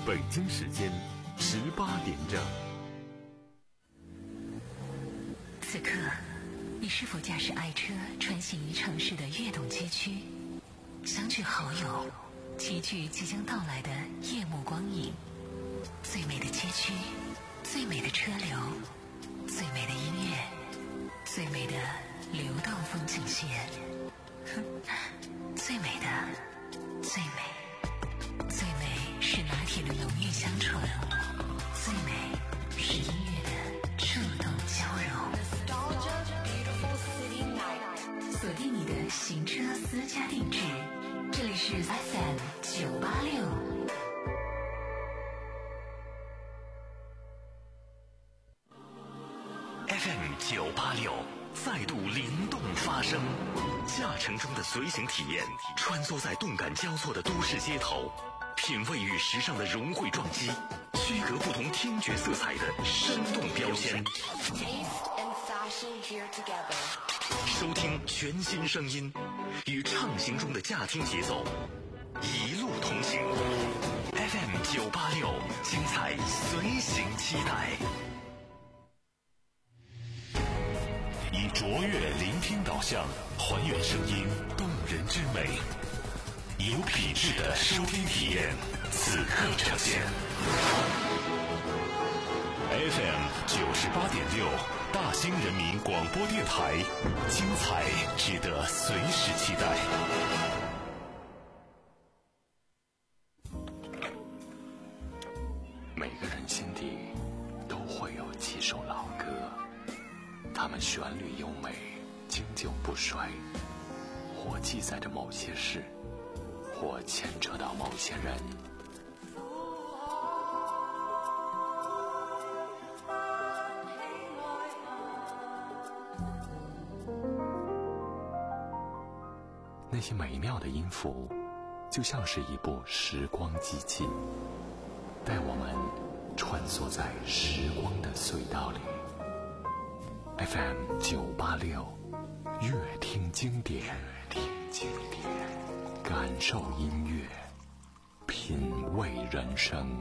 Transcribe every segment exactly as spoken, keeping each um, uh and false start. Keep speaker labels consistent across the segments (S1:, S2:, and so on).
S1: 北京时间十八点整。
S2: 此刻，你是否驾驶爱车穿行于城市的跃动街区，相聚好友，齐聚即将到来的夜幕光影？最美的街区，最美的车流，最美的音乐，最美的流动风景线，哼，最美的，最美，最美是拿铁的浓郁香醇，最美是音乐的触动交融。锁定你的行车私家定制，这里是 F M 九八六。
S3: F M 九八六再度灵动发声，驾乘中的随行体验，穿梭在动感交错的都市街头，品味与时尚的融汇撞击，区隔不同听觉色彩的生动标签。收听全新声音，与畅行中的驾听节奏，一路同行。F M 九八六，精彩随行期待。以卓越聆听导向，还原声音动人之美，有品质的收听体验，此刻呈现。F M 九十八点六，大兴人民广播电台，精彩值得随时期待。每个人心底都会有几首老歌，它们旋律优美，经久不衰，或记载着某些事，或牵扯到某些人。那些美妙的音符，就像是一部时光机器，带我们穿梭在时光的隧道里。F M 九八六，乐听经典，乐听经典，感受音乐，品味人生。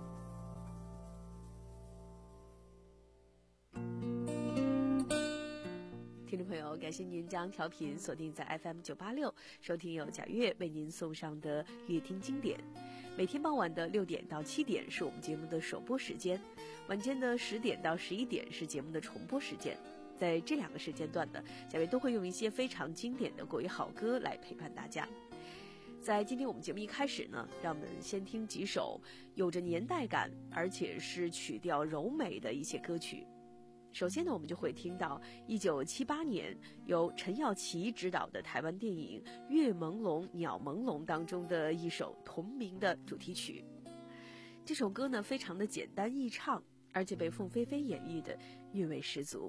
S4: 听众朋友，感谢您将调频锁定在 F M 九八六，收听由贾月为您送上的乐听经典。每天傍晚的六点到七点是我们节目的首播时间，晚间的十点到十一点是节目的重播时间。在这两个时间段呢，贾月都会用一些非常经典的国语好歌来陪伴大家。在今天我们节目一开始呢，让我们先听几首有着年代感而且是曲调柔美的一些歌曲。首先呢，我们就会听到一九七八年由陈耀琪执导的台湾电影《月朦胧鸟朦胧》当中的一首同名的主题曲。这首歌呢，非常的简单易唱，而且被凤飞飞演绎的韵味十足。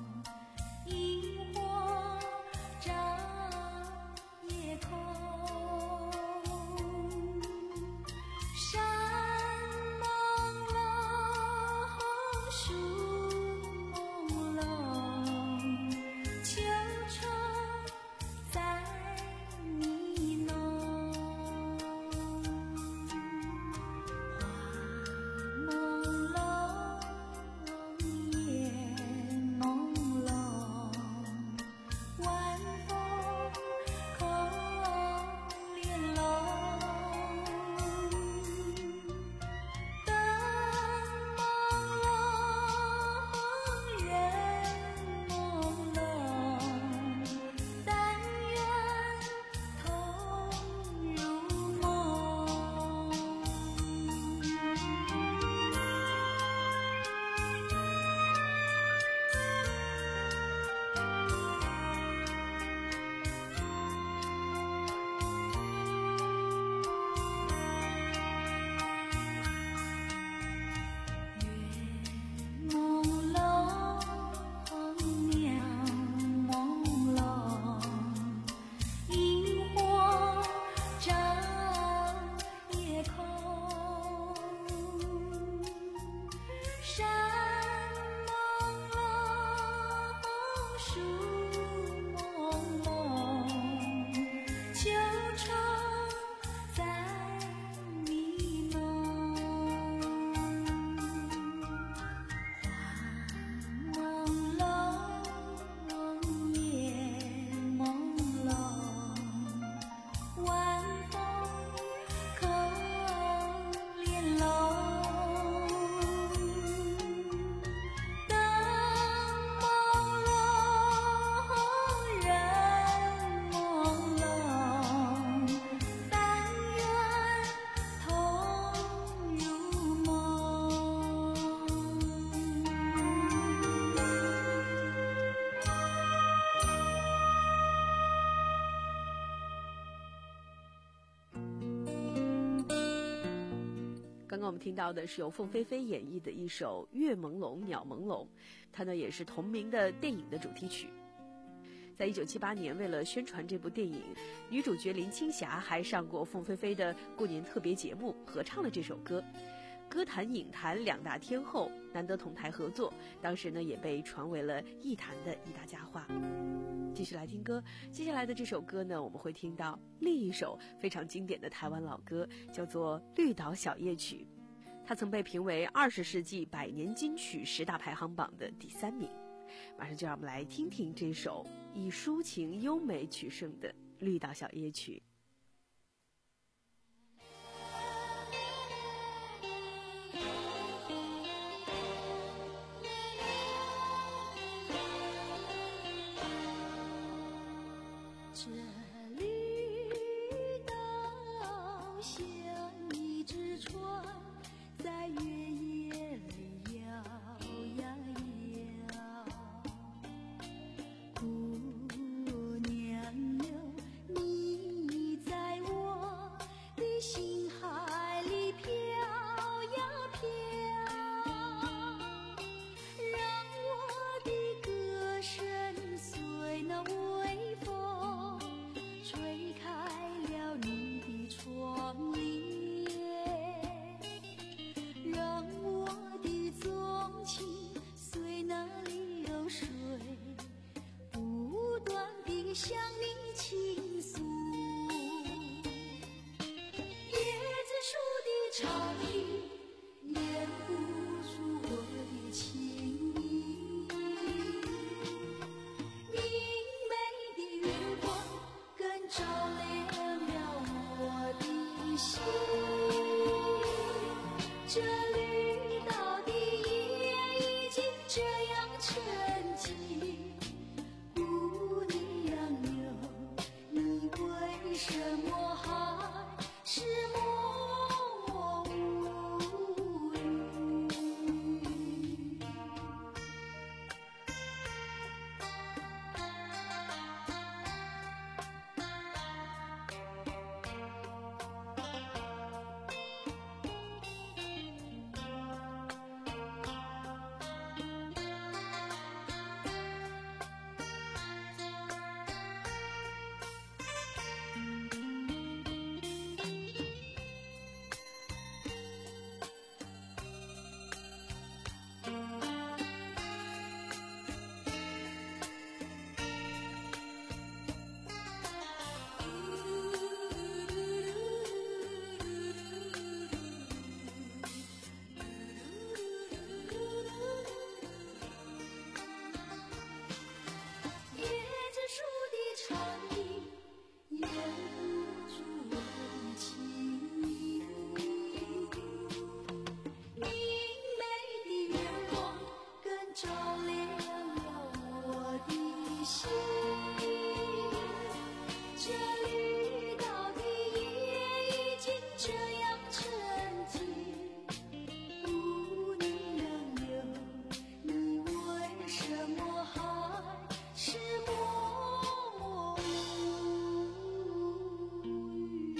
S5: 萤火照夜空。
S4: 我们听到的是由凤飞飞演绎的一首《月朦胧鸟朦胧》，它呢也是同名的电影的主题曲。在一九七八年，为了宣传这部电影，女主角林青霞还上过凤飞飞的过年特别节目，合唱了这首歌。歌坛影坛两大天后难得同台合作，当时呢也被传为了艺坛的一大佳话。继续来听歌，接下来的这首歌呢，我们会听到另一首非常经典的台湾老歌，叫做《绿岛小夜曲》，它曾被评为二十世纪百年金曲十大排行榜的第三名。马上就让我们来听听这首以抒情优美取胜的《绿岛小夜曲》。
S5: 这绿岛像一只船，在月夜里摇呀摇。姑娘哟，你在我的心海里飘呀飘，让我的歌声随那微风吹开了你的窗帘，让我的纵情随那流水不断地向你倾诉。椰子树的长影掩不住我的情意，明媚的月光更照亮了我的心。这绿岛的夜已经这样沉寂，姑娘哟，你为什么还是默默无语？椰子树的长影掩不住我的情意，明媚的月光更照亮了我的心。这绿岛的夜已经这样沉寂，姑娘哟，你为什么还是默默无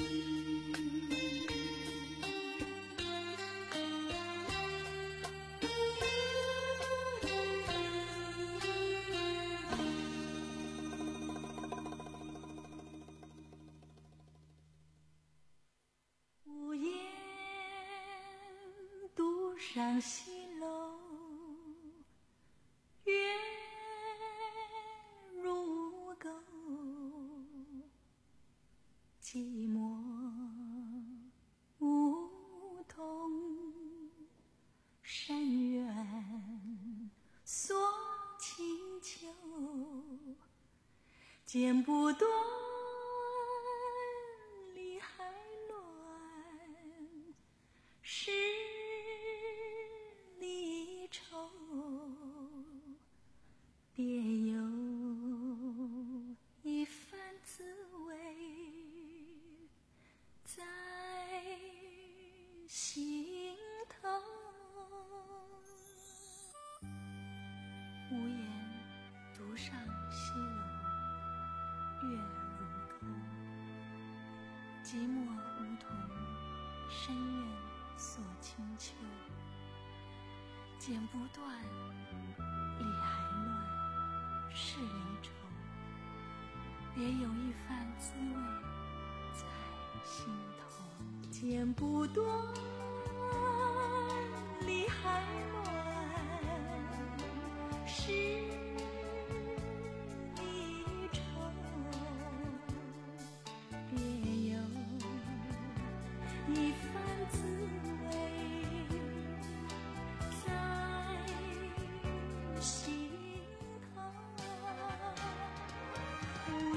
S5: 无言独上西楼，月如钩，寂寞梧桐深渊锁清秋，剪不断理还乱，是离愁，别有一番滋味在心头。无言独上西楼，月如钩，寂寞梧桐深院所请求，剪不断，理还乱，是离愁，别有一番滋味在心头。剪不断，理还乱，是离愁，别有一番滋味在心头。无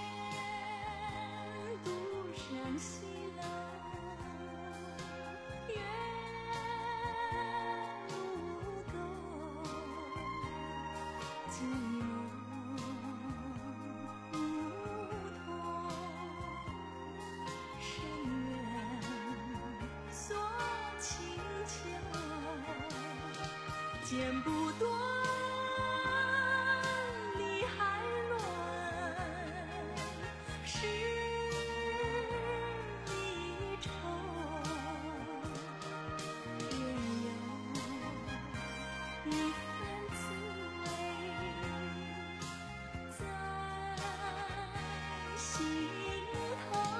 S5: 言独上西楼，月无钩，寂寞梧桐，深渊所请求，剪不断，理还乱，是离愁，别有一番滋味在心头。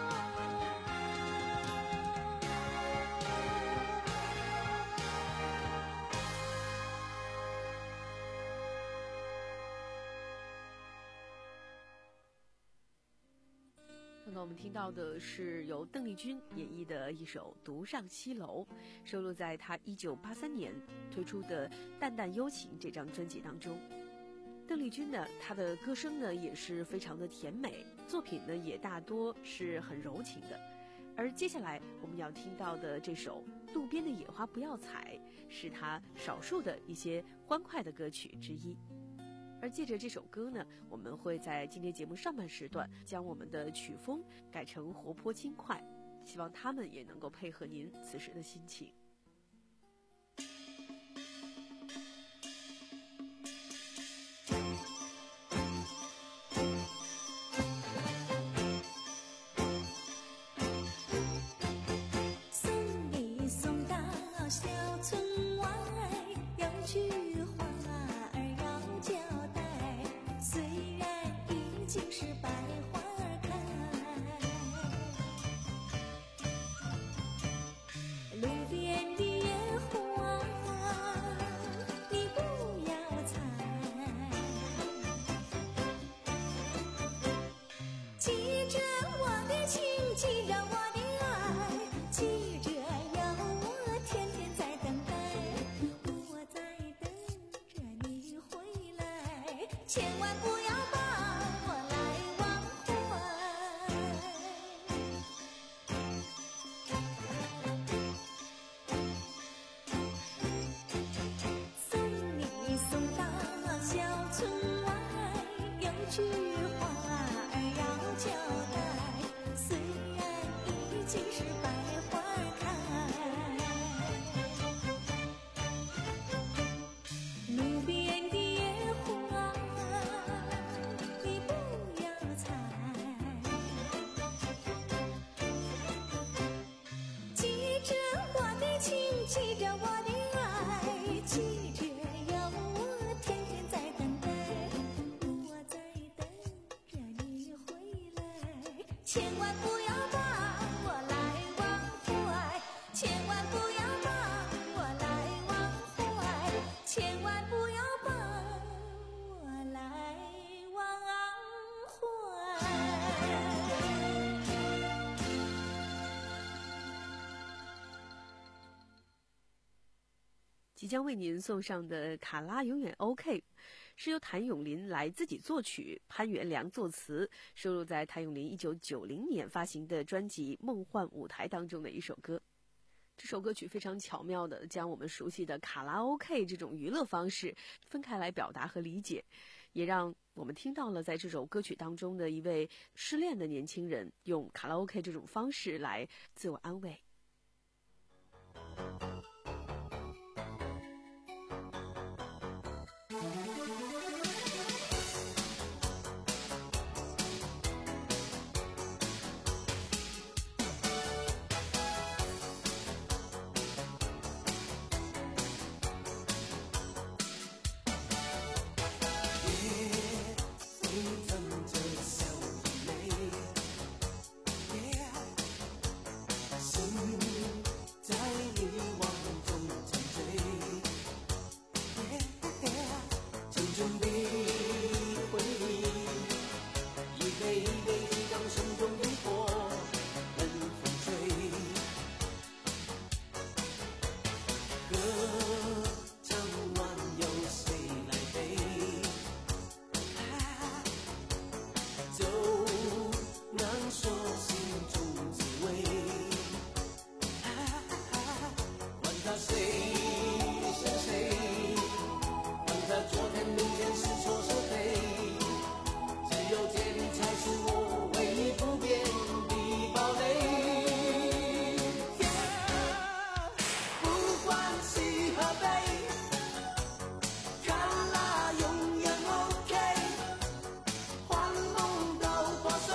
S4: 刚刚我们听到的是由邓丽君演绎的一首《独上西楼》，收录在她一九八三年推出的《淡淡幽情》这张专辑当中。邓丽君呢，她的歌声呢也是非常的甜美，作品呢也大多是很柔情的。而接下来我们要听到的这首《路边的野花不要采》，是她少数的一些欢快的歌曲之一。而借着这首歌呢，我们会在今天节目上半时段将我们的曲风改成活泼轻快，希望他们也能够配合您此时的心情。
S5: 送你送到小村外，有句话儿要交代，虽然已经是百花开，路边的野花你不要采，记着我的情，记着我的爱，记着要我天天在等待，我在等着你回来，千万不要把我来忘怀。送你送到小村外，有句话儿要交代，虽然已经是百花开，路边的野花你不要采，记着我的情，记着我的爱，记着要我天天在等待，我在等着你回来，千万不要把我来忘怀，千万不要把我来忘怀，千万不要把我来忘怀。
S4: 即将为您送上的《卡拉永远 OK》，是由谭咏麟来自己作曲，潘元良作词，收录在谭咏麟一九九零年发行的专辑《梦幻舞台》当中的一首歌。这首歌曲非常巧妙地将我们熟悉的卡拉 OK 这种娱乐方式分开来表达和理解，也让我们听到了在这首歌曲当中的一位失恋的年轻人用卡拉 OK 这种方式来自我安慰。
S6: 真的回忆，一杯一杯激荡手中的火，任风吹。歌唱完由谁来背？酒难说心中滋味，管他谁是谁，管他昨天明天是错是非，只有这里才是我唯一不变的堡垒。不管喜和悲，看啦永远 OK， 幻梦都破碎，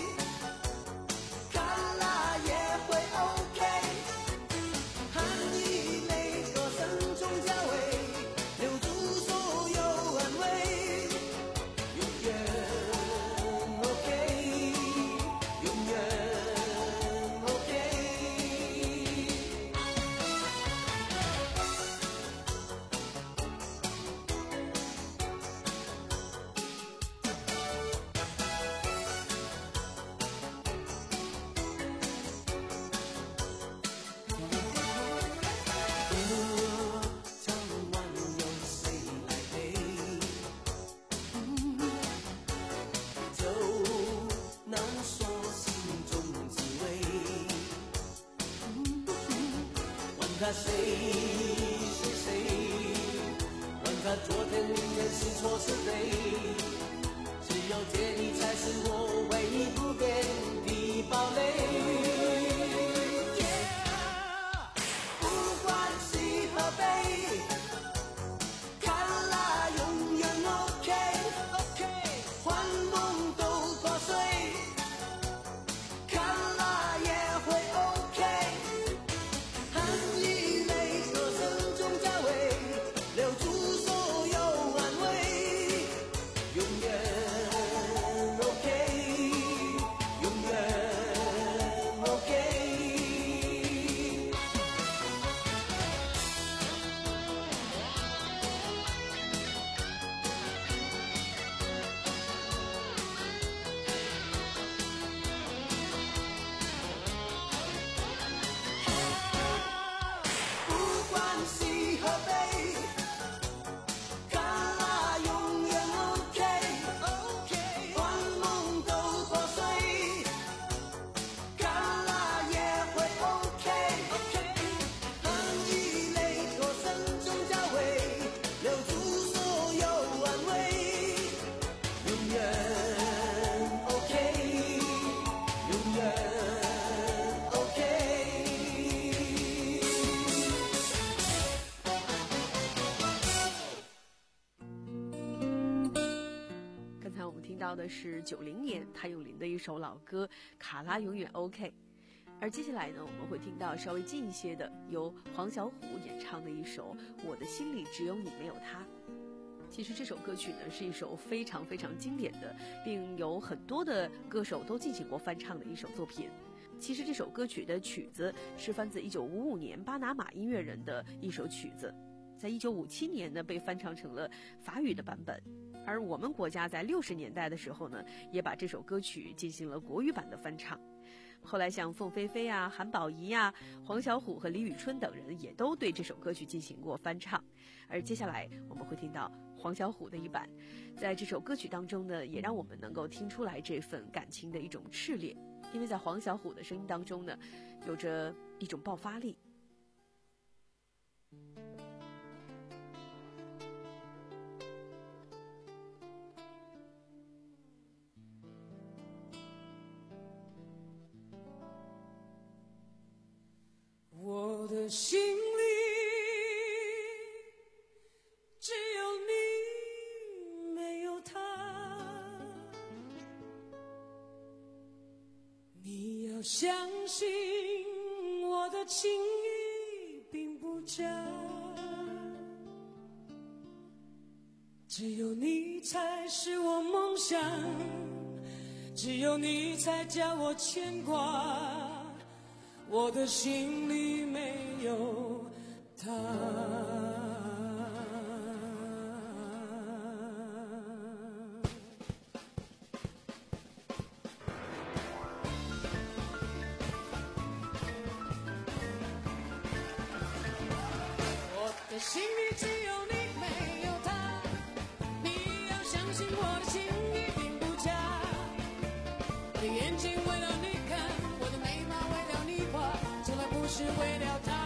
S6: 看啦也会 OK， 含一泪歌声中交汇，留住所有安慰，永远 OK， 永远 OK。歌唱完由谁来背？酒难说心中滋味，管他谁是谁，管他昨天明天是错是非，只有这里才是我唯一不变的堡垒。不管喜和悲，看啦永远 OK， 幻梦都破碎，看啦也会 OK， 含一泪歌声中交汇，留住所有安慰，永远 OK， 永远 OK。不管喜和悲，看啦永远 OK， 幻梦都破碎，看啦也会 OK， 含一泪歌声中交汇，留住所有安慰，永远 OK， 永远 OK。
S4: 刚才我们听到的是九零年谭咏麟的一首老歌《卡拉永远 OK》，而接下来呢，我们会听到稍微近一些的，由黄小琥演唱的一首《我的心里只有你没有他》。其实这首歌曲呢是一首非常非常经典的，并有很多的歌手都进行过翻唱的一首作品。其实这首歌曲的曲子是翻自一九五五年巴拿马音乐人的一首曲子，在一九五七年呢被翻唱成了法语的版本。而我们国家在六十年代的时候呢，也把这首歌曲进行了国语版的翻唱。后来像凤飞飞啊、韩宝仪啊、黄小琥和李宇春等人也都对这首歌曲进行过翻唱。而接下来我们会听到黄小琥的一版，在这首歌曲当中呢，也让我们能够听出来这份感情的一种炽烈，因为在黄小琥的声音当中呢，有着一种爆发力。
S6: 我的心里只有你，没有他。你要相信我的情意并不假，只有你才是我梦想，只有你才叫我牵挂。我的心里没有他。
S7: 的心里只有你没有他，你要相信我的情意并不假。我的眼睛为了你看，我的眉毛为了你画，从来不是为了他。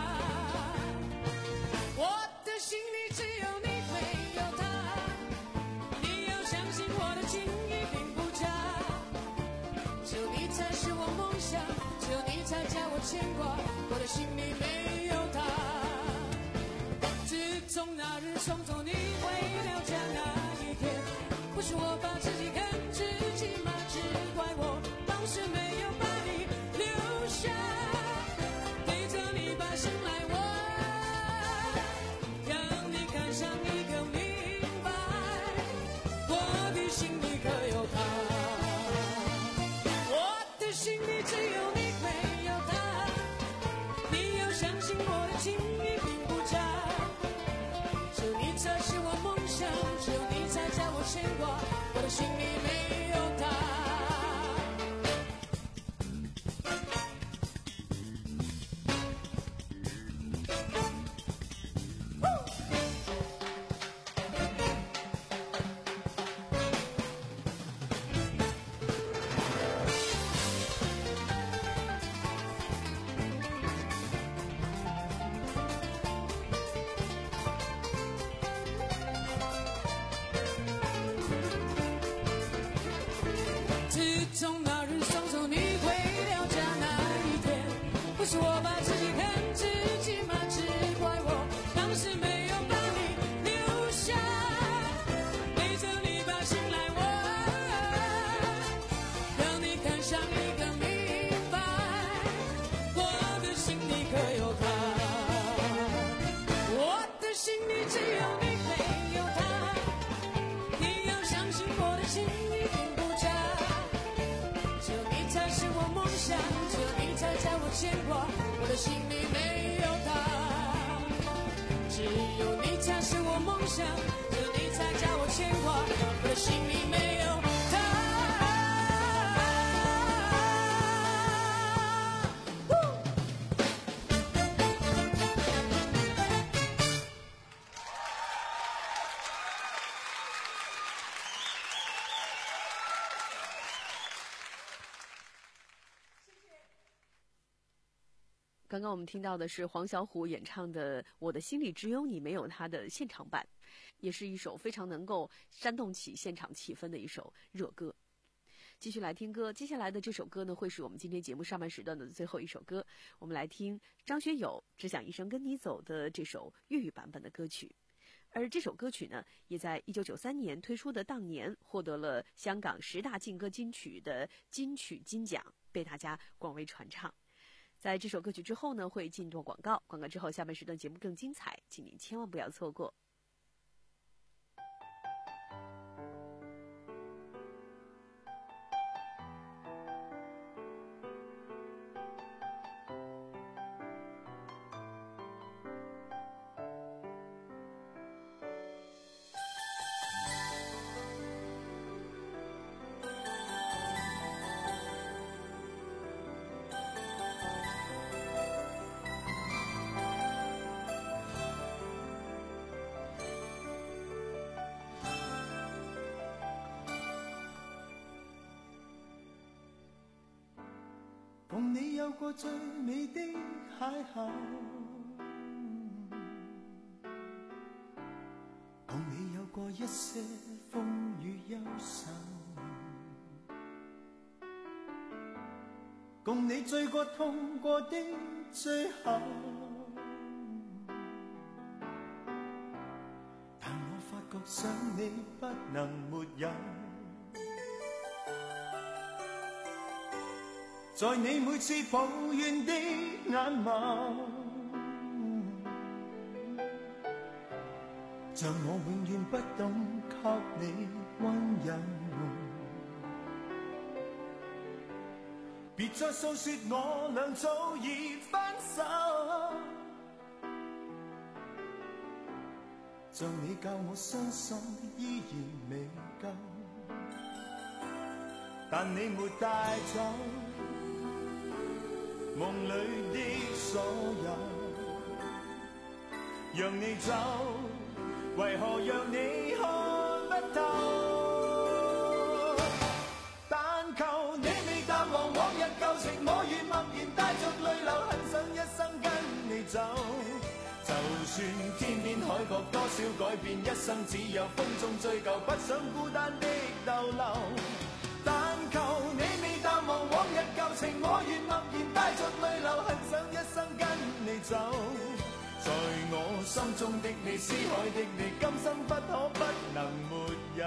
S7: 我的心里只有你没有他，你要相信我的情意并不假。只有你才是我梦想，只有你才叫我牵挂，我的心里没有他。自从那日送走你回了家那一天，不是我把自己跟自己骂，只怪我当时没有把你留下，陪着你把心来问，让你看上一个明白，我的心里可有他，我的心里只有你没有他，你要相信我的情意并不假。只有你才是我梦想，只有你才叫我牵挂，我的心里没有他。自从那日送走你回了家那一天，不是我把自己看自己骂，只怪我当时没有把你留下，陪着你把心来问，让你看上一个明白，我的心里可有他，我的心里只有你没有他，你要相信我的心意并不假。只有你才是我梦想，只有你才叫我牵挂，我的心里没有他。只有你才是我梦想，只有你才叫我牵挂，我的心里没有他。
S4: 刚刚我们听到的是黄小琥演唱的《我的心里只有你没有他》的现场版，也是一首非常能够煽动起现场气氛的一首热歌。继续来听歌，接下来的这首歌呢，会是我们今天节目上半时段的最后一首歌。我们来听张学友《只想一生跟你走》的这首粤语版本的歌曲。而这首歌曲呢，也在一九九三年推出的当年获得了香港十大劲歌金曲的金曲金奖，被大家广为传唱。在这首歌曲之后呢，会进入广告，广告之后下半时段节目更精彩，请您千万不要错过。
S6: 共你有過最美的邂逅，共你有過一些風雨憂愁，共你醉過痛過的最後，但我發覺想你不能沒有，在你每次抱怨的眼眸，像我永遠不懂給你溫柔，別再訴說我倆早已分手，像你教我相信依然未夠，但你沒帶走夢裏的所有， 让你走，为何让你看不透？但求你未淡忘往日旧情，我愿默然帶着淚流，很想一生跟你走。就算天邊海角多少改變，一生只有風中追究，不想孤單的逗留。但求你未淡忘往日舊情，我願默然帶着淚流，很想一生跟你走。在我心中的你，思海的你，今生不可不能沒有。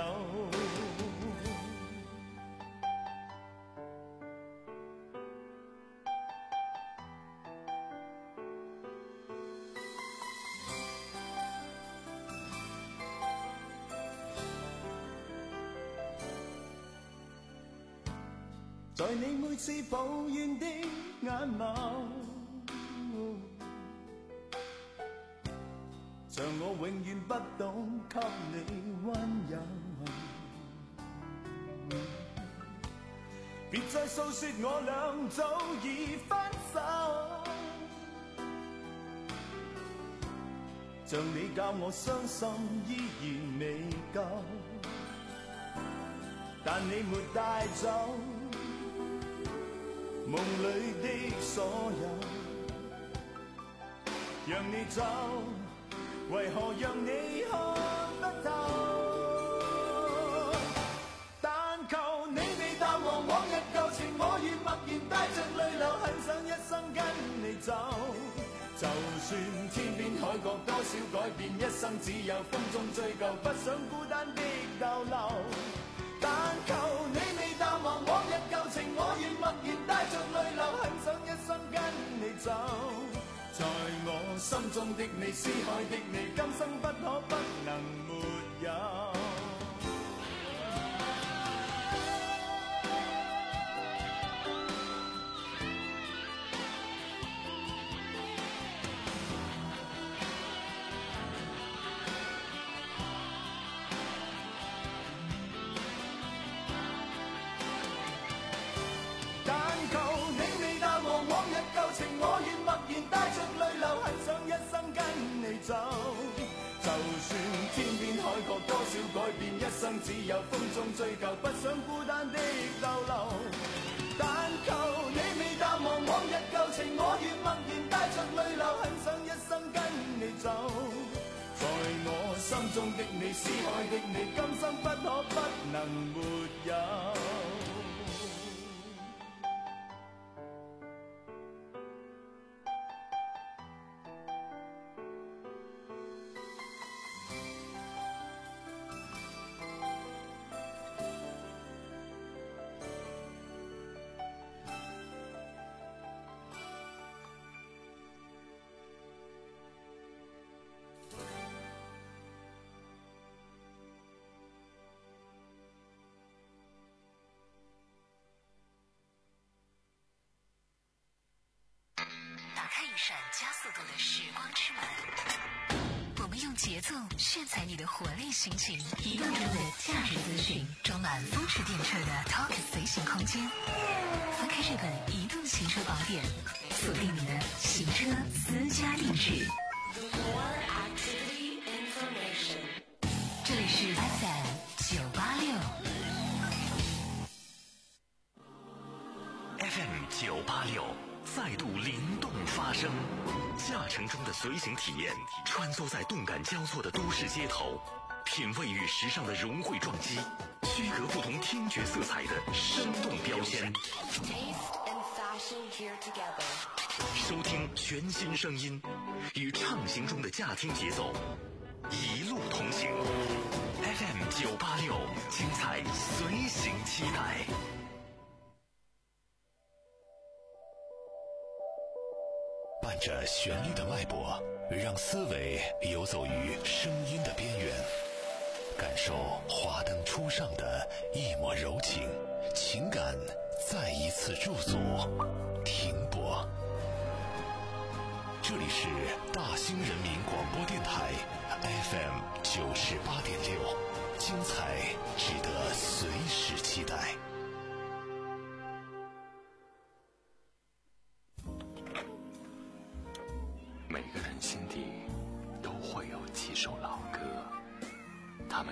S6: 在你每次抱怨的眼眸，像我永遠不懂給你溫柔。別再訴說我倆早已分手，像你教我傷心依然未夠，但你沒帶走夢裏的所有，讓你走，為何讓你看不透？但求你未淡忘往日舊情，我願默然帶着淚流，很想一生跟你走。就算天邊海角多少改變，一生只有風中追究，不想孤單的逗留。但求你未淡忘往日舊情，我願默然帶着淚流，很想一生跟你走。在我心中的你，思海的你，今生不可不能沒有。我願默然帶着淚流，很想一生跟你走。就算天邊海角多少改變，一生只有風中追究，不想孤單的逗留。但求你未淡忘往日舊情，我願默然帶着淚流，很想一生跟你走。在我心中的你，思海的你，今生不可不能沒有。
S2: 闪加速度的时光之门，我们用节奏炫彩你的活力心情，移动中的驾驶资讯，装满风驰电掣的 Talk 随行空间。翻开这本移动行车宝典，锁定你的行车私家定制。这里是 F M 九八六
S3: F M 九八六。再度灵动发声，驾乘中的随行体验，穿梭在动感交错的都市街头，品味与时尚的融汇撞击，区隔不同听觉色彩的生动标签。收听全新声音，与畅行中的驾听节奏，一路同行。F M 九八六，精彩随行期待。伴着旋律的脉搏，让思维游走于声音的边缘，感受华灯初上的一抹柔情，情感再一次驻足停泊。这里是大兴人民广播电台 F M 九十八点六，精彩值得随时期待。每个人心底都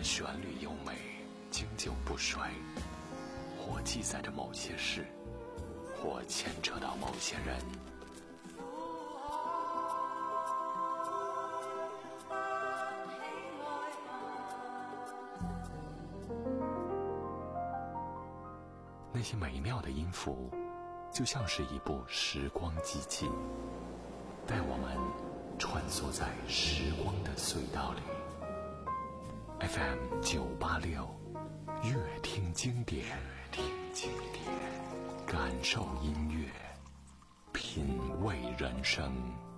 S3: 旋律优美，经久不衰，或记载着某些事，或牵扯到某些人。那些美妙的音符，就像是一部时光机器，带我们穿梭在时光的隧道里。F M 九八六，乐听经典，乐听经典，感受音乐，品味人生。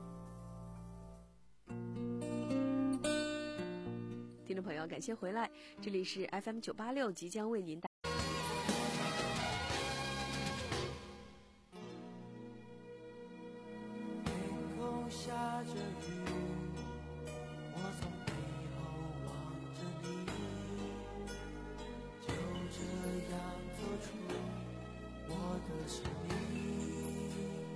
S4: 听众朋友，感谢回来，这里是 F M 九八六，即将为您带。
S6: 下着雨，我从背后望着你，就这样做出我的生命。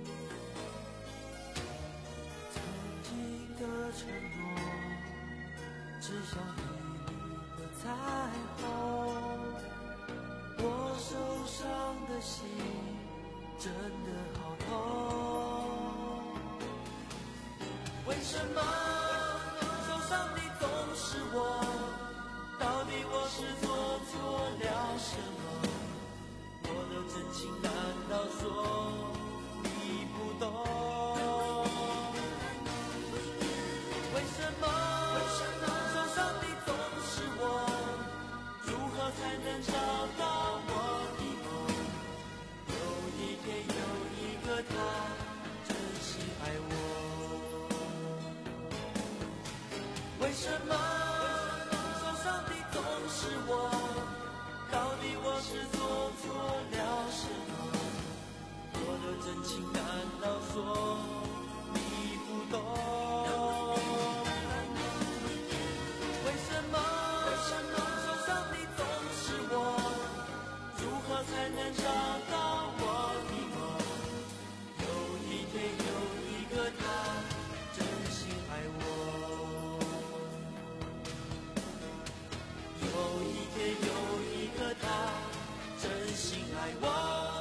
S6: 曾经的承诺，只想一个彩虹。我受伤的心真的好痛。为什么受伤的总是我？到底我是做错了什么？我的真情难道说你不懂？为什么受伤的总是我？如何才能找到我的梦？有一天有一个他真心爱我。为什么受伤的总是我？到底我是做错了什么？我的真情难道说你不懂？为什么受伤的总是我？如何才能找到我的梦？有一天有一个他真心爱我。有一天有一个他真心爱我。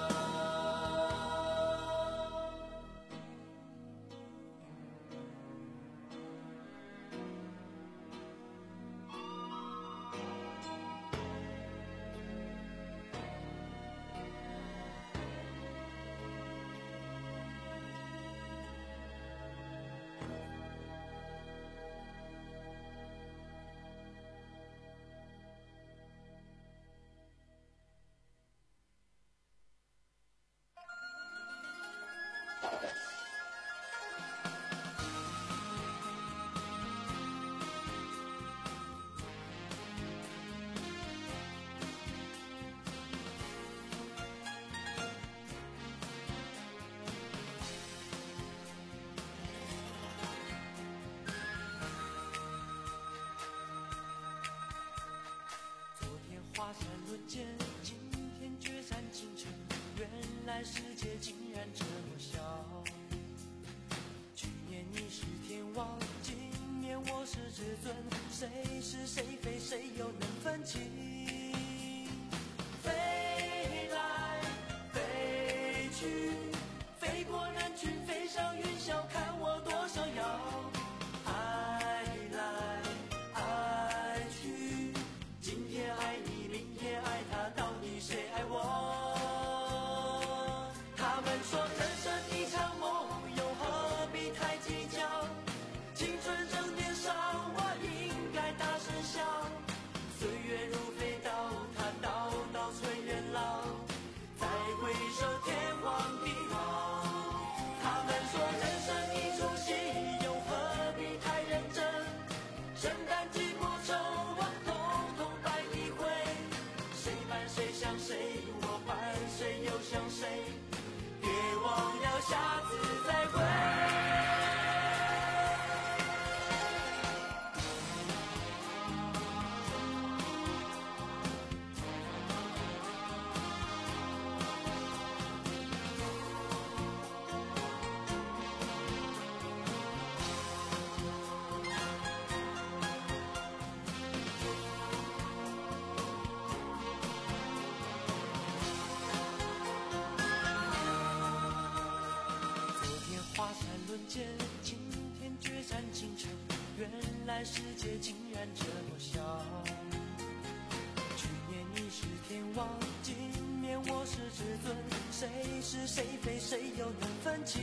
S6: 华山论剑，今天决战京城，原来世界竟然这么小。去年你是天王，今年我是至尊，谁是谁非，谁又能分清？飞来飞去，飞过人群，飞上云霄，看我多逍遥。爱来爱去，今天爱你，明天爱他，到底谁爱我？他们说人生一场梦，又何必太计较？青春正年少，我应该大声笑。岁月如飞世界竟然这么小。去年你是天王，今年我是至尊，谁是谁非，谁又能分清？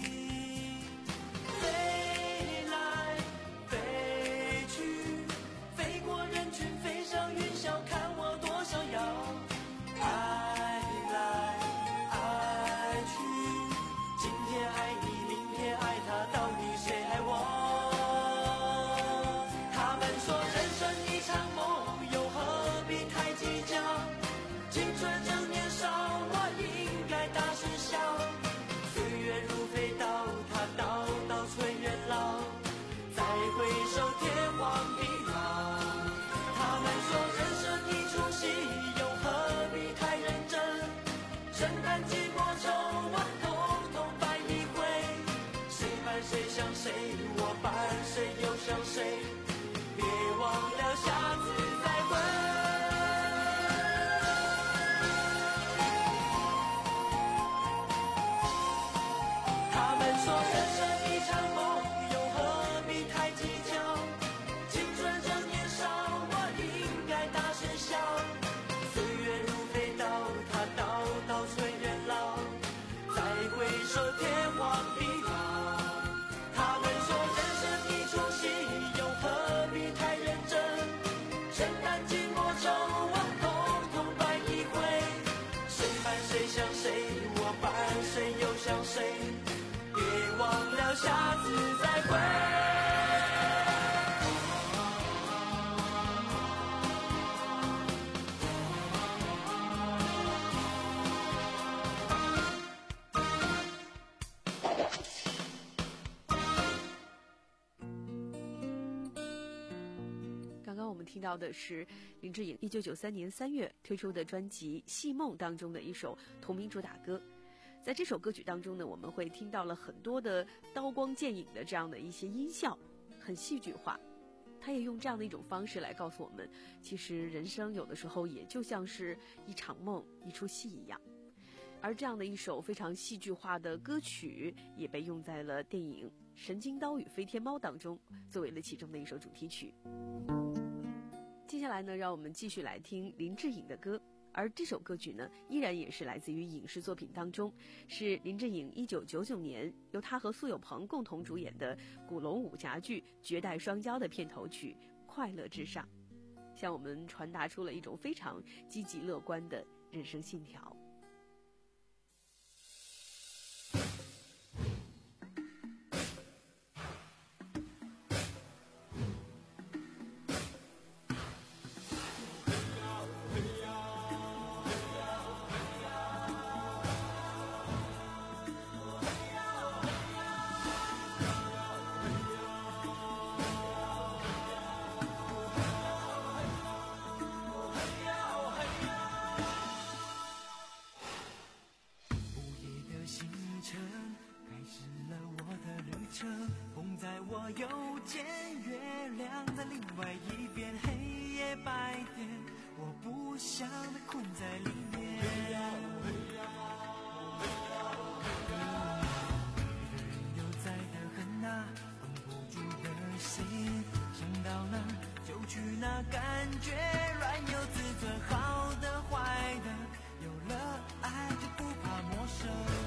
S6: 飞来飞去，飞过人群，飞上云霄，看我多想要。爱来爱去，今天爱你，明天爱他，到底谁爱我？他们说人生一场梦，又何必太计较？青春正年少，我应该大声笑。岁月如飞刀，它刀刀催人老。再回首，天荒地老。他们说人生一出戏，又何必太认真？身担寂寞愁，我统统摆一回。谁伴谁想谁，我伴谁又想谁？别忘了下次再会。他们说人生一场梦，又何必太计较？青春正年少，我应该大声笑。岁月如飞刀，它刀刀催人老。再回首，天荒地老。他们说人生一出戏，又何必太认真？身担寂寞愁，我统统摆一回。谁伴谁想谁，我伴谁又想谁？别忘了下次再会。
S4: 刚刚我们听到的是林志颖一九九三年三月推出的专辑《戏梦》当中的一首同名主打歌。在这首歌曲当中呢，我们会听到了很多的刀光剑影的这样的一些音效，很戏剧化。他也用这样的一种方式来告诉我们，其实人生有的时候也就像是一场梦，一出戏一样。而这样的一首非常戏剧化的歌曲也被用在了电影《神经刀与飞天猫》当中，作为了其中的一首主题曲。接下来呢，让我们继续来听林志颖的歌，而这首歌曲呢，依然也是来自于影视作品当中，是林志颖一九九九年由他和苏有朋共同主演的古龙武侠剧《绝代双骄》的片头曲《快乐至上》，向我们传达出了一种非常积极乐观的人生信条。
S6: 风在我右肩，月亮在另外一边，黑夜白天，我不想被困在里面。一个人又在的很啊，绷不住的心，想到哪就去哪，感觉软又自尊，好的坏的，有了爱就不怕陌生。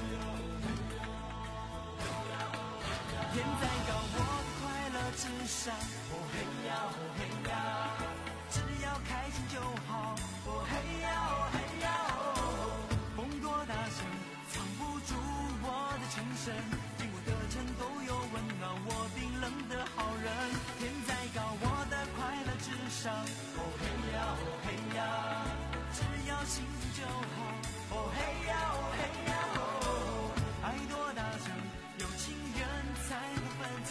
S6: 天再高，我快乐至上。哦嘿呀，哦嘿呀，只要开心就好。哦嘿呀，哦嘿呀，哦，风多大声，藏不住我的情深。经过的城都有温暖我冰冷的好人。天再高，我的快乐至上。哦嘿呀，哦嘿呀，只要幸福就好。哦嘿呀，哦嘿呀，哦，爱多大声，有情人才能分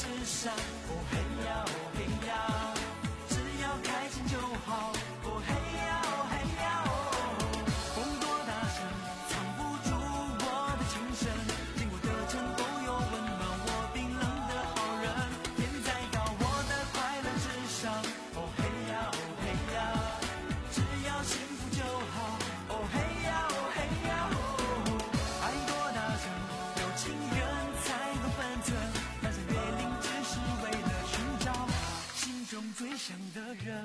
S6: 至上。哦嘿呀哦嘿呀，只要开心就好。哦嘿呀哦嘿呀哦，风多大声藏不住我的情深，经过的城都有温暖我冰冷的好人。天再高，我的快乐至上。哦嘿呀哦嘿呀，只要幸福就好。哦嘿呀哦嘿呀哦，爱多大声，有情人才懂分寸，翻山越岭只是为了寻找心中最想的人。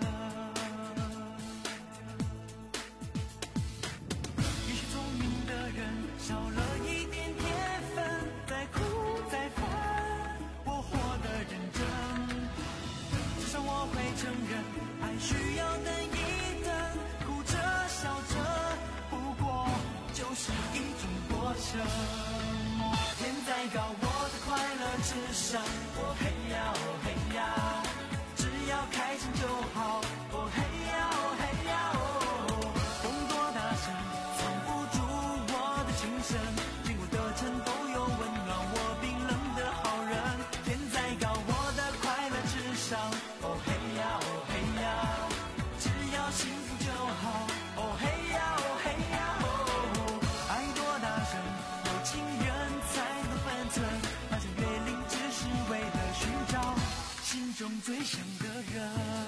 S6: 也许聪明的人少了一点天分，再苦再烦我活得认真，至少我会承认爱需要等一等，哭着笑着不过就是一种过程。天再高，我的快乐至上。哦嘿呀哦嘿呀，只要开心就好。哦嘿呀哦嘿呀哦，风多大声藏不住我的情深，经过的城都有温暖我冰冷的好人。天再高，我的快乐至上。哦嘿呀哦嘿呀，只要幸福就好。哦嘿呀哦嘿呀哦，爱多大声，有情人才能分寸，翻山越岭只是为了寻找心中最想的人。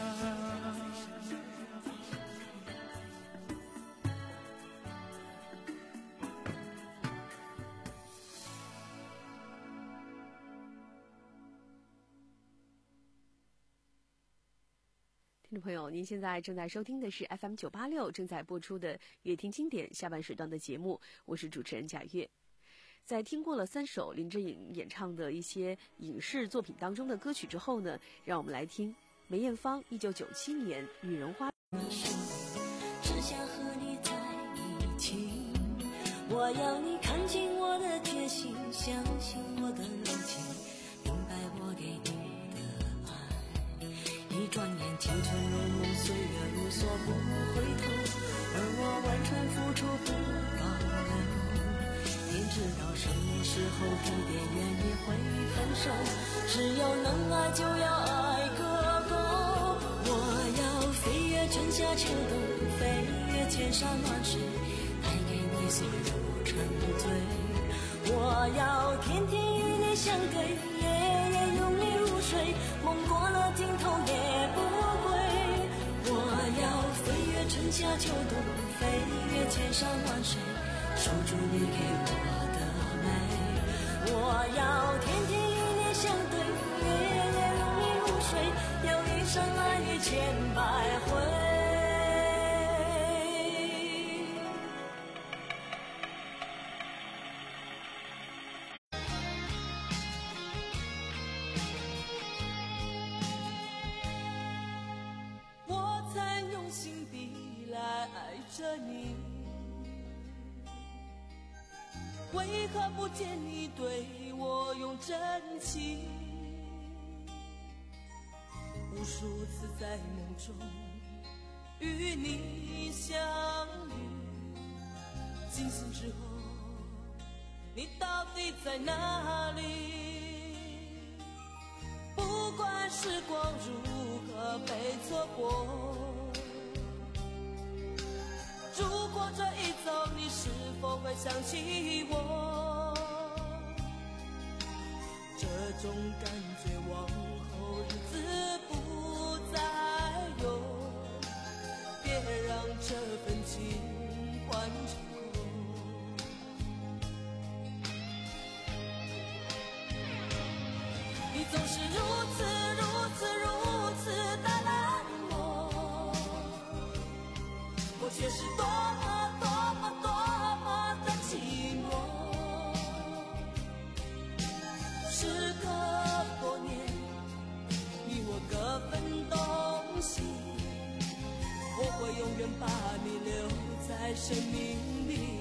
S4: 听众朋友，您现在正在收听的是 F M 九八六正在播出的《乐听经典》下半时段的节目，我是主持人贾月。在听过了三首林志颖演唱的一些影视作品当中的歌曲之后呢，让我们来听梅艳芳一九九七年《女人花》。
S5: 只想和你在一起，我要你看清我的决心，相信我的柔情，明白我给你的爱。一转眼青春如梦，岁月如梭不回头，而我完全付出不保留。天知道什么时候地点原因会分手，只要能爱就要爱个够。我要飞越春夏秋冬，飞越千山万水，带给你所有沉醉。我要天天与你相对，夜夜拥你入睡，梦过了尽头也不归。我要飞越春夏秋冬，飞越千山万水，守住你给我的美。我要天天与你相对，夜夜拥你入睡，有一生爱你千百回。我在用心地来爱着你，为何不见你对我用真情？无数次在梦中与你相遇，惊醒之后，你到底在哪里？不管时光如何被错过，如果这一走，你是否会想起我？这种感觉往后日子不再有，别让这份情换成空。你总是如此如此如此的冷漠，我却是多么多么多么的寂寞。时隔多年，你我各分东西，我会永远把你留在生命里。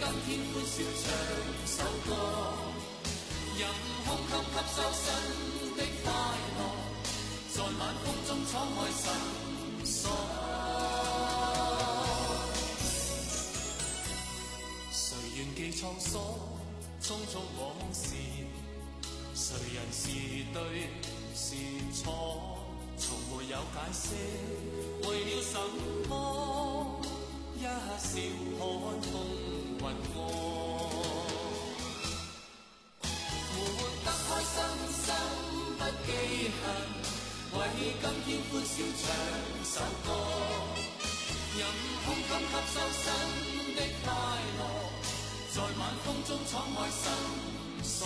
S8: 今天歡笑唱首歌，任胸襟吸收新的快樂，在晚風中敞開心鎖。誰願記創所，匆匆往事，誰人是對是錯，從沒有解釋，為了什麼？一笑看風雲過，活得開心心不記恨，為今天歡笑唱首歌，任胸襟吸收新的快樂，在晚風中敞開心鎖。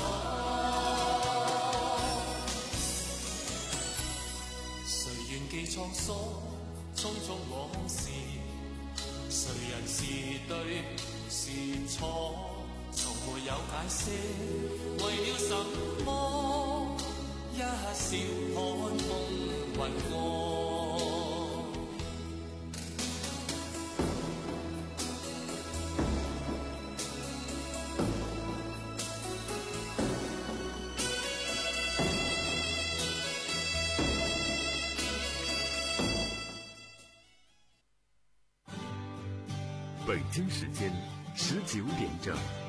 S8: 誰願記創所，匆匆往事，誰人是對是錯，從沒有解釋，為了什麼？一笑看風雲過。
S1: 北京时间十九点整。